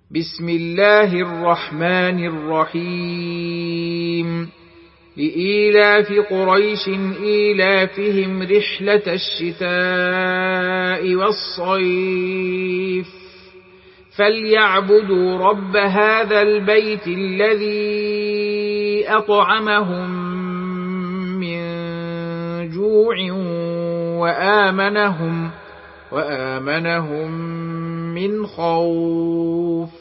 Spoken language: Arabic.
بسم الله الرحمن الرحيم لإيلاف قريش إيلافهم رحلة الشتاء والصيف فليعبدوا رب هذا البيت الذي أطعمهم من جوع وآمنهم من خوف